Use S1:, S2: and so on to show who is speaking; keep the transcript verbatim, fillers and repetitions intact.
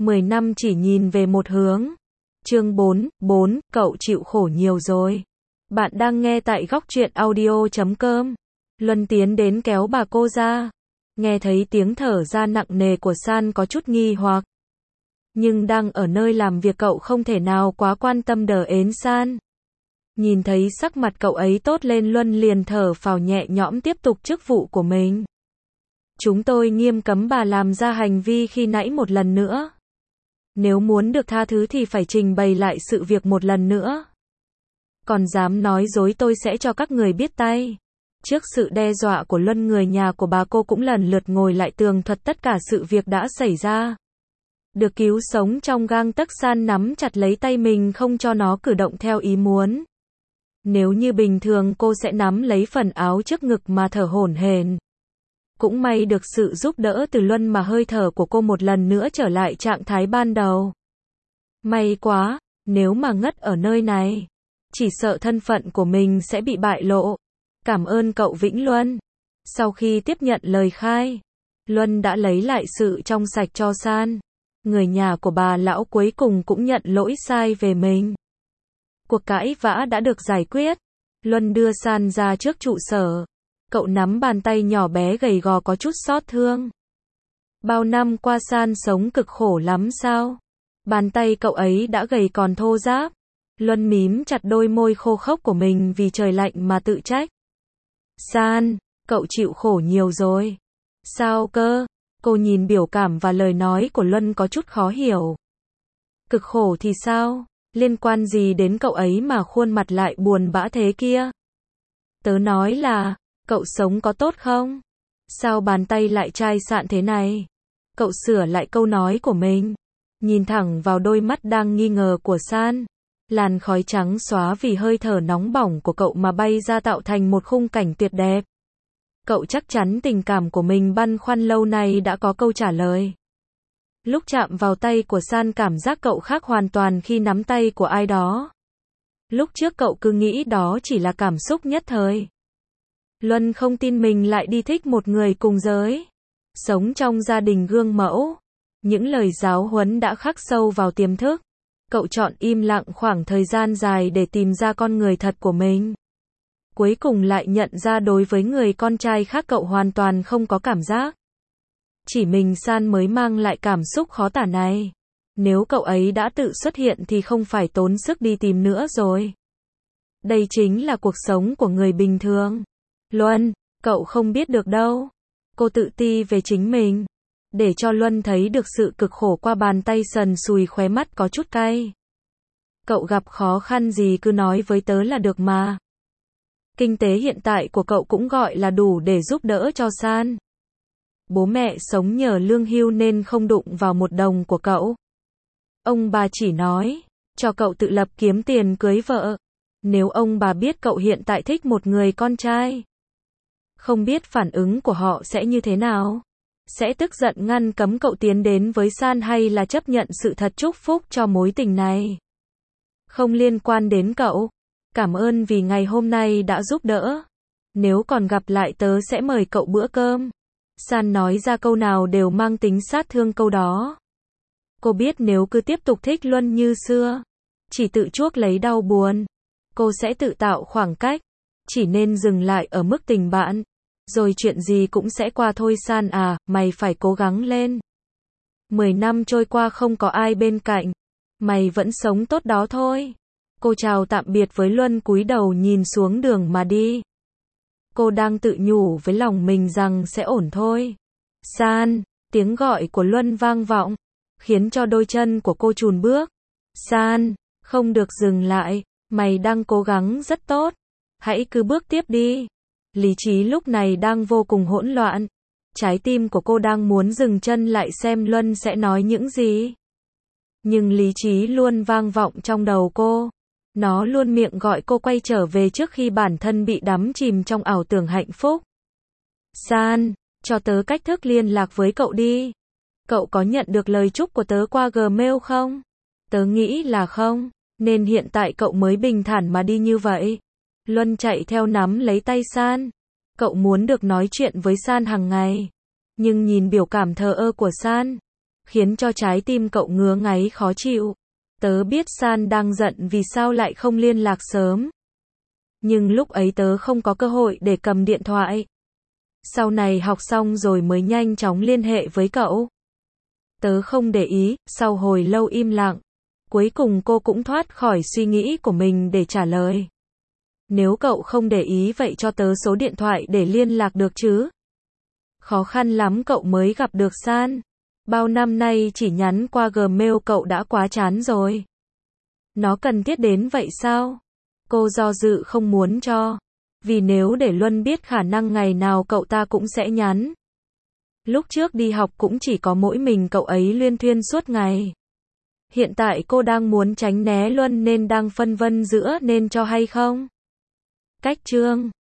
S1: mười năm chỉ nhìn về một hướng. Chương bốn, bốn, cậu chịu khổ nhiều rồi. Bạn đang nghe tại góc truyện audio chấm com. Luân tiến đến kéo bà cô ra. Nghe thấy tiếng thở ra nặng nề của San có chút nghi hoặc. Nhưng đang ở nơi làm việc cậu không thể nào quá quan tâm đờ ến San. Nhìn thấy sắc mặt cậu ấy tốt lên, Luân liền thở phào nhẹ nhõm tiếp tục chức vụ của mình. Chúng tôi nghiêm cấm bà làm ra hành vi khi nãy một lần nữa. Nếu muốn được tha thứ thì phải trình bày lại sự việc một lần nữa. Còn dám nói dối tôi sẽ cho các người biết tay. Trước sự đe dọa của Luân, người nhà của bà cô cũng lần lượt ngồi lại tường thuật tất cả sự việc đã xảy ra. Được cứu sống trong gang tấc, San nắm chặt lấy tay mình không cho nó cử động theo ý muốn. Nếu như bình thường cô sẽ nắm lấy phần áo trước ngực mà thở hổn hển. Cũng may được sự giúp đỡ từ Luân mà hơi thở của cô một lần nữa trở lại trạng thái ban đầu. May quá, nếu mà ngất ở nơi này, chỉ sợ thân phận của mình sẽ bị bại lộ. Cảm ơn cậu Vĩnh Luân. Sau khi tiếp nhận lời khai, Luân đã lấy lại sự trong sạch cho San. Người nhà của bà lão cuối cùng cũng nhận lỗi sai về mình. Cuộc cãi vã đã được giải quyết. Luân đưa San ra trước trụ sở. Cậu nắm bàn tay nhỏ bé gầy gò có chút xót thương. Bao năm qua San sống cực khổ lắm sao? Bàn tay cậu ấy đã gầy còn thô ráp. Luân mím chặt đôi môi khô khốc của mình vì trời lạnh mà tự trách. San, cậu chịu khổ nhiều rồi. Sao cơ? Cô nhìn biểu cảm và lời nói của Luân có chút khó hiểu. Cực khổ thì sao? Liên quan gì đến cậu ấy mà khuôn mặt lại buồn bã thế kia? Tớ nói là, cậu sống có tốt không? Sao bàn tay lại chai sạn thế này? Cậu sửa lại câu nói của mình. Nhìn thẳng vào đôi mắt đang nghi ngờ của San. Làn khói trắng xóa vì hơi thở nóng bỏng của cậu mà bay ra tạo thành một khung cảnh tuyệt đẹp. Cậu chắc chắn tình cảm của mình băn khoăn lâu nay đã có câu trả lời. Lúc chạm vào tay của San, cảm giác cậu khác hoàn toàn khi nắm tay của ai đó. Lúc trước cậu cứ nghĩ đó chỉ là cảm xúc nhất thời. Luân không tin mình lại đi thích một người cùng giới. Sống trong gia đình gương mẫu. Những lời giáo huấn đã khắc sâu vào tiềm thức. Cậu chọn im lặng khoảng thời gian dài để tìm ra con người thật của mình. Cuối cùng lại nhận ra đối với người con trai khác cậu hoàn toàn không có cảm giác. Chỉ mình San mới mang lại cảm xúc khó tả này. Nếu cậu ấy đã tự xuất hiện thì không phải tốn sức đi tìm nữa rồi. Đây chính là cuộc sống của người bình thường. Luân, cậu không biết được đâu. Cô tự ti về chính mình. Để cho Luân thấy được sự cực khổ qua bàn tay sần sùi, khóe mắt có chút cay. Cậu gặp khó khăn gì cứ nói với tớ là được mà. Kinh tế hiện tại của cậu cũng gọi là đủ để giúp đỡ cho San. Bố mẹ sống nhờ lương hưu nên không đụng vào một đồng của cậu. Ông bà chỉ nói, cho cậu tự lập kiếm tiền cưới vợ. Nếu ông bà biết cậu hiện tại thích một người con trai, không biết phản ứng của họ sẽ như thế nào? Sẽ tức giận ngăn cấm cậu tiến đến với San hay là chấp nhận sự thật chúc phúc cho mối tình này? Không liên quan đến cậu. Cảm ơn vì ngày hôm nay đã giúp đỡ. Nếu còn gặp lại tớ sẽ mời cậu bữa cơm. San nói ra câu nào đều mang tính sát thương câu đó. Cô biết nếu cứ tiếp tục thích Luân như xưa, chỉ tự chuốc lấy đau buồn, cô sẽ tự tạo khoảng cách. Chỉ nên dừng lại ở mức tình bạn. Rồi chuyện gì cũng sẽ qua thôi. San à, mày phải cố gắng lên. Mười năm trôi qua không có ai bên cạnh. Mày vẫn sống tốt đó thôi. Cô chào tạm biệt với Luân, cúi đầu nhìn xuống đường mà đi. Cô đang tự nhủ với lòng mình rằng sẽ ổn thôi. San, tiếng gọi của Luân vang vọng, khiến cho đôi chân của cô chùn bước. San, không được dừng lại, mày đang cố gắng rất tốt. Hãy cứ bước tiếp đi. Lý trí lúc này đang vô cùng hỗn loạn. Trái tim của cô đang muốn dừng chân lại xem Luân sẽ nói những gì. Nhưng lý trí luôn vang vọng trong đầu cô. Nó luôn miệng gọi cô quay trở về trước khi bản thân bị đắm chìm trong ảo tưởng hạnh phúc. San, cho tớ cách thức liên lạc với cậu đi. Cậu có nhận được lời chúc của tớ qua Gmail không? Tớ nghĩ là không, nên hiện tại cậu mới bình thản mà đi như vậy. Luân chạy theo nắm lấy tay San. Cậu muốn được nói chuyện với San hàng ngày. Nhưng nhìn biểu cảm thờ ơ của San, khiến cho trái tim cậu ngứa ngáy khó chịu. Tớ biết San đang giận vì sao lại không liên lạc sớm. Nhưng lúc ấy tớ không có cơ hội để cầm điện thoại. Sau này học xong rồi mới nhanh chóng liên hệ với cậu. Tớ không để ý, sau hồi lâu im lặng. Cuối cùng cô cũng thoát khỏi suy nghĩ của mình để trả lời. Nếu cậu không để ý vậy cho tớ số điện thoại để liên lạc được chứ. Khó khăn lắm cậu mới gặp được San. Bao năm nay chỉ nhắn qua Gmail cậu đã quá chán rồi. Nó cần thiết đến vậy sao? Cô do dự không muốn cho. Vì nếu để Luân biết khả năng ngày nào cậu ta cũng sẽ nhắn. Lúc trước đi học cũng chỉ có mỗi mình cậu ấy luyên thuyên suốt ngày. Hiện tại cô đang muốn tránh né Luân nên đang phân vân giữa nên cho hay không. Cách chương